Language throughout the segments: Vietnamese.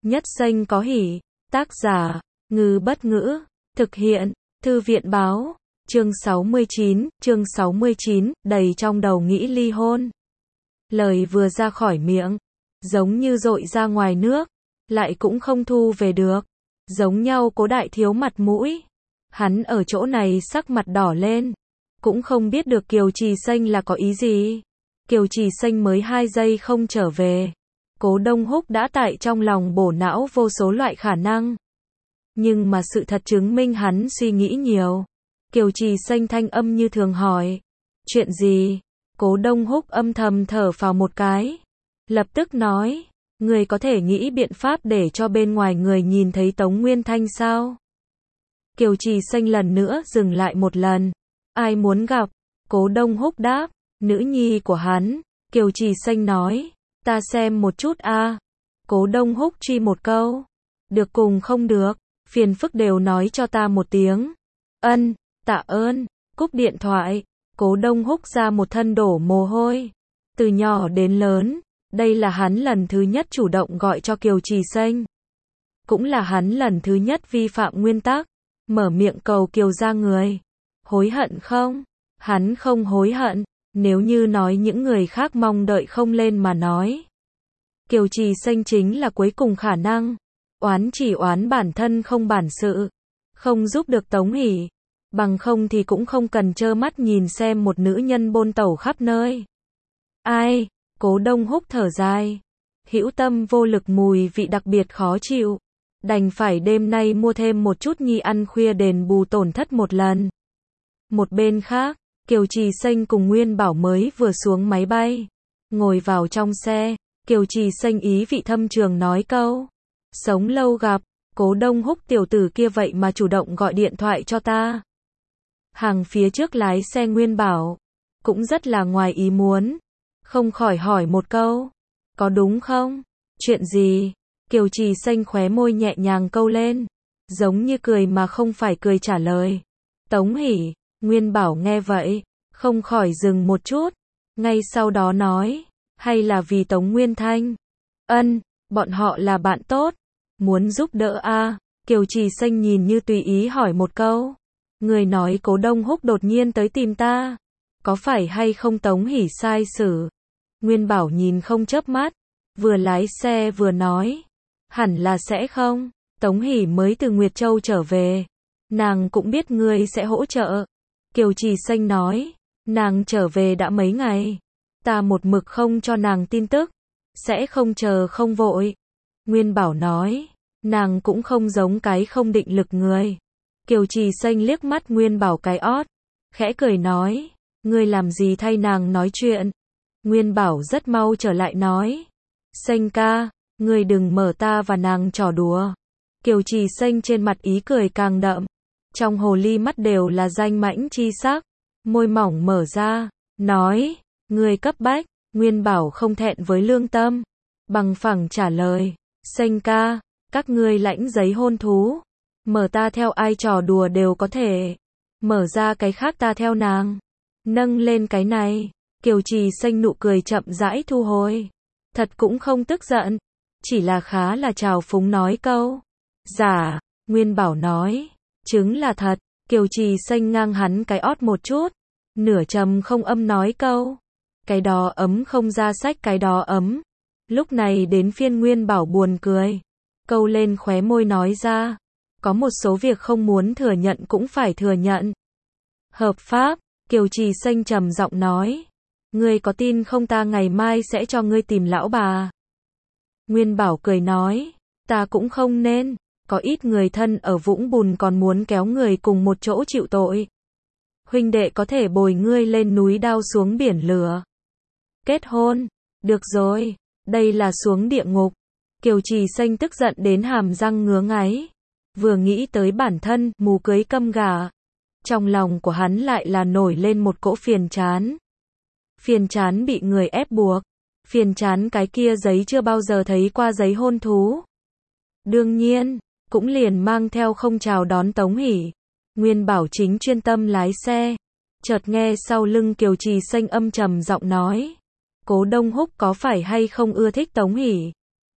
Nhất xanh có hỉ. Tác giả, Ngư Bất Ngữ. Thực hiện, Thư viện báo. Chương 69, đầy trong đầu nghĩ ly hôn. Lời vừa ra khỏi miệng, giống như dội ra ngoài nước, lại cũng không thu về được. Giống nhau Cố Đại Thiếu mặt mũi. Hắn ở chỗ này sắc mặt đỏ lên, cũng không biết được Kiều Trì Xanh là có ý gì. Kiều Trì Xanh mới 2 giây không trở về, Cố Đông Húc đã tại trong lòng bổ não vô số loại khả năng. Nhưng mà sự thật chứng minh hắn suy nghĩ nhiều. Kiều Trì Xanh thanh âm như thường hỏi, chuyện gì? Cố Đông Húc âm thầm thở phào một cái, lập tức nói, người có thể nghĩ biện pháp để cho bên ngoài người nhìn thấy Tống Nguyên Thanh sao? Kiều Trì Xanh lần nữa dừng lại một lần. Ai muốn gặp? Cố Đông Húc đáp, nữ nhi của hắn. Kiều Trì Xanh nói, ta xem một chút a. Cố Đông Húc truy một câu, được cùng không được, phiền phức đều nói cho ta một tiếng. Ân, tạ ơn. Cúp điện thoại, Cố Đông Húc ra một thân đổ mồ hôi. Từ nhỏ đến lớn, đây là hắn lần thứ nhất chủ động gọi cho Kiều Trì Xanh. Cũng là hắn lần thứ nhất vi phạm nguyên tắc, mở miệng cầu Kiều ra người. Hối hận không? Hắn không hối hận, nếu như nói những người khác mong đợi không lên mà nói. Kiều Trì Xanh chính là cuối cùng khả năng. Oán chỉ oán bản thân không bản sự, không giúp được Tống Hỷ. Bằng không thì cũng không cần trơ mắt nhìn xem một nữ nhân bôn tẩu khắp nơi. Ai? Cố Đông Húc thở dài. Hữu tâm vô lực mùi vị đặc biệt khó chịu. Đành phải đêm nay mua thêm một chút nhi ăn khuya đền bù tổn thất một lần. Một bên khác, Kiều Trì Xanh cùng Nguyên Bảo mới vừa xuống máy bay. Ngồi vào trong xe, Kiều Trì Xanh ý vị thâm trường nói câu. Sống lâu gặp, Cố Đông Húc tiểu tử kia vậy mà chủ động gọi điện thoại cho ta. Hàng phía trước lái xe Nguyên Bảo, cũng rất là ngoài ý muốn. Không khỏi hỏi một câu, có đúng không? Chuyện gì? Kiều Trì Xanh khóe môi nhẹ nhàng câu lên, giống như cười mà không phải cười trả lời. Tống Hỷ. Nguyên Bảo nghe vậy, không khỏi dừng một chút, ngay sau đó nói, hay là vì Tống Nguyên Thanh? Ân, bọn họ là bạn tốt, muốn giúp đỡ a. Kiều Trì Xanh nhìn như tùy ý hỏi một câu. Người nói Cố Đông Húc đột nhiên tới tìm ta, có phải hay không Tống Hỷ sai xử? Nguyên Bảo nhìn không chớp mắt, vừa lái xe vừa nói, hẳn là sẽ không, Tống Hỷ mới từ Nguyệt Châu trở về, nàng cũng biết ngươi sẽ hỗ trợ. Kiều Trì Xanh nói, nàng trở về đã mấy ngày, ta một mực không cho nàng tin tức, sẽ không chờ không vội. Nguyên Bảo nói, nàng cũng không giống cái không định lực người. Kiều Trì Xanh liếc mắt Nguyên Bảo cái ót, khẽ cười nói, ngươi làm gì thay nàng nói chuyện? Nguyên Bảo rất mau trở lại nói, Xanh ca, ngươi đừng mở ta và nàng trò đùa. Kiều Trì Xanh trên mặt ý cười càng đậm, trong hồ ly mắt đều là danh mãnh chi sắc, môi mỏng mở ra, nói, ngươi cấp bách. Nguyên Bảo không thẹn với lương tâm, bằng phẳng trả lời, Xanh ca, các ngươi lãnh giấy hôn thú, mở ta theo ai trò đùa đều có thể, mở ra cái khác ta theo nàng, nâng lên cái này. Kiều Trì Xanh nụ cười chậm rãi thu hồi, thật cũng không tức giận, chỉ là khá là trào phúng nói câu, giả. Nguyên Bảo nói, chứng là thật. Kiều Trì Xanh ngang hắn cái ót một chút, nửa trầm không âm nói câu, cái đó ấm không ra sách cái đó ấm. Lúc này đến phiên Nguyên Bảo buồn cười, câu lên khóe môi nói ra, có một số việc không muốn thừa nhận cũng phải thừa nhận. Hợp pháp. Kiều Trì Xanh trầm giọng nói, ngươi có tin không ta ngày mai sẽ cho ngươi tìm lão bà? Nguyên Bảo cười nói, ta cũng không nên, có ít người thân ở vũng bùn còn muốn kéo người cùng một chỗ chịu tội. Huynh đệ có thể bồi ngươi lên núi đao xuống biển lửa. Kết hôn, được rồi, đây là xuống địa ngục. Kiều Trì Xanh tức giận đến hàm răng ngứa ngáy, vừa nghĩ tới bản thân mù cưới câm gà, trong lòng của hắn lại là nổi lên một cỗ phiền chán. Phiền chán bị người ép buộc, phiền chán cái kia giấy chưa bao giờ thấy qua giấy hôn thú. Đương nhiên, cũng liền mang theo không chào đón Tống Hỷ. Nguyên Bảo chính chuyên tâm lái xe, chợt nghe sau lưng Kiều Trì Xanh âm trầm giọng nói, Cố Đông Húc có phải hay không ưa thích Tống Hỷ?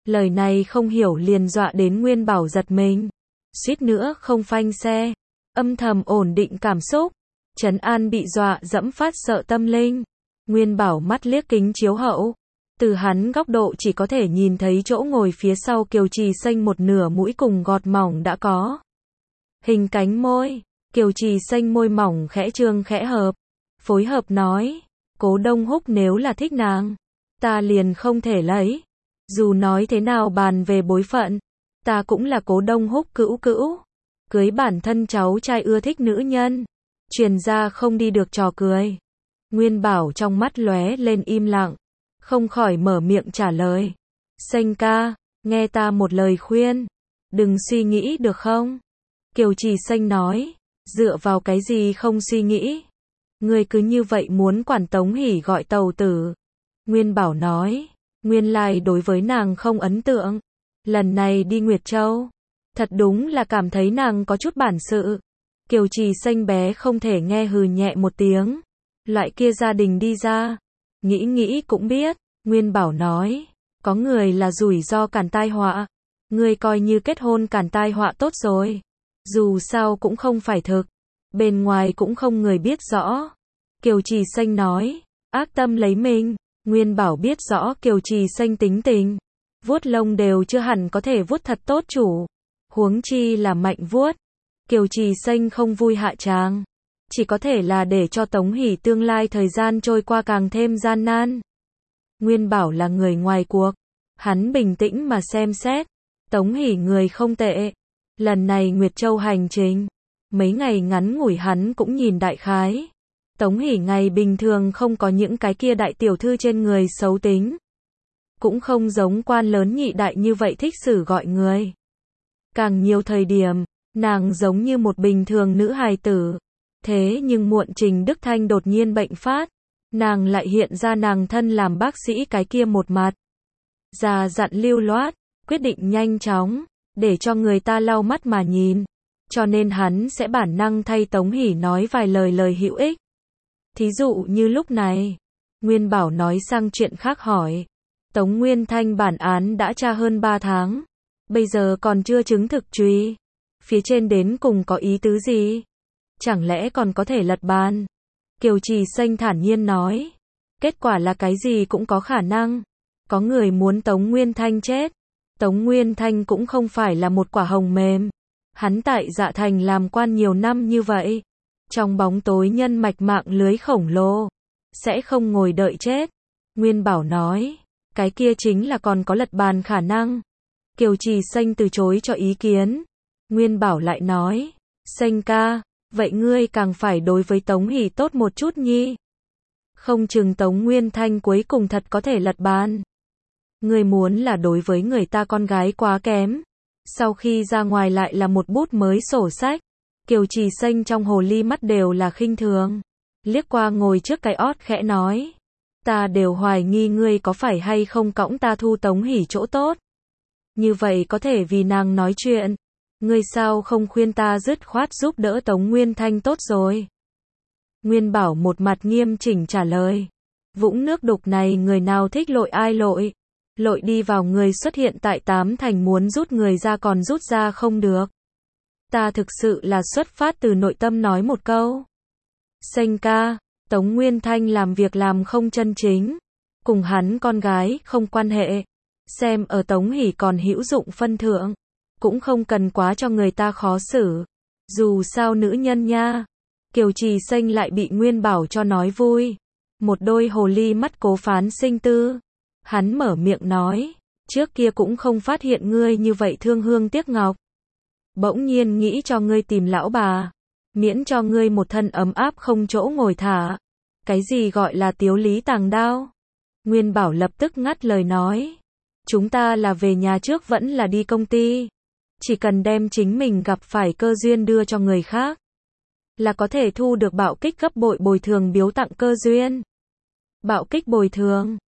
Lời này không hiểu liền dọa đến Nguyên Bảo giật mình. Suýt nữa không phanh xe. Âm thầm ổn định cảm xúc. Trấn an bị dọa dẫm phát sợ tâm linh. Nguyên Bảo mắt liếc kính chiếu hậu. Từ hắn góc độ chỉ có thể nhìn thấy chỗ ngồi phía sau Kiều Trì Xanh một nửa mũi cùng gọt mỏng đã có. Hình cánh môi. Kiều Trì Xanh môi mỏng khẽ trương khẽ hợp. Phối hợp nói. Cố Đông Húc nếu là thích nàng, ta liền không thể lấy. Dù nói thế nào bàn về bối phận, ta cũng là Cố Đông Húc cữu cữu. Cưới bản thân cháu trai ưa thích nữ nhân. Truyền ra không đi được trò cười. Nguyên Bảo trong mắt lóe lên im lặng. Không khỏi mở miệng trả lời. Xanh ca, nghe ta một lời khuyên. Đừng suy nghĩ được không? Kiều Trì Xanh nói. Dựa vào cái gì không suy nghĩ? Ngươi cứ như vậy muốn quản Tống Hỷ gọi tàu tử. Nguyên Bảo nói. Nguyên lai đối với nàng không ấn tượng. Lần này đi Nguyệt Châu. Thật đúng là cảm thấy nàng có chút bản sự. Kiều Trì Xanh bé không thể nghe hừ nhẹ một tiếng. Loại kia gia đình đi ra. Nghĩ nghĩ cũng biết. Nguyên Bảo nói. Có người là rủi ro cản tai họa. Ngươi coi như kết hôn cản tai họa tốt rồi. Dù sao cũng không phải thực. Bên ngoài cũng không người biết rõ. Kiều Trì Xanh nói. Ác tâm lấy mình. Nguyên Bảo biết rõ Kiều Trì Xanh tính tình. Vuốt lông đều chưa hẳn có thể vuốt thật tốt chủ. Huống chi là mạnh vuốt. Kiều Trì Xanh không vui hạ tràng. Chỉ có thể là để cho Tống Hỷ tương lai thời gian trôi qua càng thêm gian nan. Nguyên Bảo là người ngoài cuộc. Hắn bình tĩnh mà xem xét. Tống Hỷ người không tệ. Lần này Nguyệt Châu hành trình. Mấy ngày ngắn ngủi hắn cũng nhìn đại khái. Tống Hỷ ngày bình thường không có những cái kia đại tiểu thư trên người xấu tính. Cũng không giống quan lớn nhị đại như vậy thích xử gọi người. Càng nhiều thời điểm, nàng giống như một bình thường nữ hài tử. Thế nhưng muộn Trình Đức Thanh đột nhiên bệnh phát. Nàng lại hiện ra nàng thân làm bác sĩ cái kia một mặt. Già dặn lưu loát, quyết định nhanh chóng, để cho người ta lau mắt mà nhìn. Cho nên hắn sẽ bản năng thay Tống Hỷ nói vài lời hữu ích. Thí dụ như lúc này, Nguyên Bảo nói sang chuyện khác hỏi. Tống Nguyên Thanh bản án đã tra hơn 3 tháng. Bây giờ còn chưa chứng thực truy. Phía trên đến cùng có ý tứ gì? Chẳng lẽ còn có thể lật bàn? Kiều Trì Xanh thản nhiên nói. Kết quả là cái gì cũng có khả năng. Có người muốn Tống Nguyên Thanh chết. Tống Nguyên Thanh cũng không phải là một quả hồng mềm. Hắn tại Dạ Thành làm quan nhiều năm như vậy. Trong bóng tối nhân mạch mạng lưới khổng lồ. Sẽ không ngồi đợi chết. Nguyên Bảo nói. Cái kia chính là còn có lật bàn khả năng. Kiều Trì Xanh từ chối cho ý kiến. Nguyên Bảo lại nói. Xanh ca, vậy ngươi càng phải đối với Tống Hỷ tốt một chút nhi. Không chừng Tống Nguyên Thanh cuối cùng thật có thể lật bàn. Ngươi muốn là đối với người ta con gái quá kém. Sau khi ra ngoài lại là một bút mới sổ sách. Kiều Trì Xanh trong hồ ly mắt đều là khinh thường. Liếc qua ngồi trước cái ót khẽ nói. Ta đều hoài nghi ngươi có phải hay không cõng ta thu Tống Hỷ chỗ tốt. Như vậy có thể vì nàng nói chuyện. Ngươi sao không khuyên ta dứt khoát giúp đỡ Tống Nguyên Thanh tốt rồi. Nguyên Bảo một mặt nghiêm chỉnh trả lời. Vũng nước đục này người nào thích lội ai lội. Lội đi vào người xuất hiện tại Tám Thành muốn rút người ra còn rút ra không được. Ta thực sự là xuất phát từ nội tâm nói một câu. Xanh ca, Tống Nguyên Thanh làm việc làm không chân chính. Cùng hắn con gái không quan hệ. Xem ở Tống Hỷ còn hữu dụng phân thượng. Cũng không cần quá cho người ta khó xử. Dù sao nữ nhân nha. Kiều Trì Xanh lại bị Nguyên Bảo cho nói vui. Một đôi hồ ly mắt cố phán sinh tư. Hắn mở miệng nói. Trước kia cũng không phát hiện ngươi như vậy thương hương tiếc ngọc. Bỗng nhiên nghĩ cho ngươi tìm lão bà. Miễn cho ngươi một thân ấm áp không chỗ ngồi thả. Cái gì gọi là tiếu lý tàng đao? Nguyên Bảo lập tức ngắt lời nói. Chúng ta là về nhà trước vẫn là đi công ty. Chỉ cần đem chính mình gặp phải cơ duyên đưa cho người khác. Là có thể thu được bạo kích gấp bội bồi thường biếu tặng cơ duyên. Bạo kích bồi thường.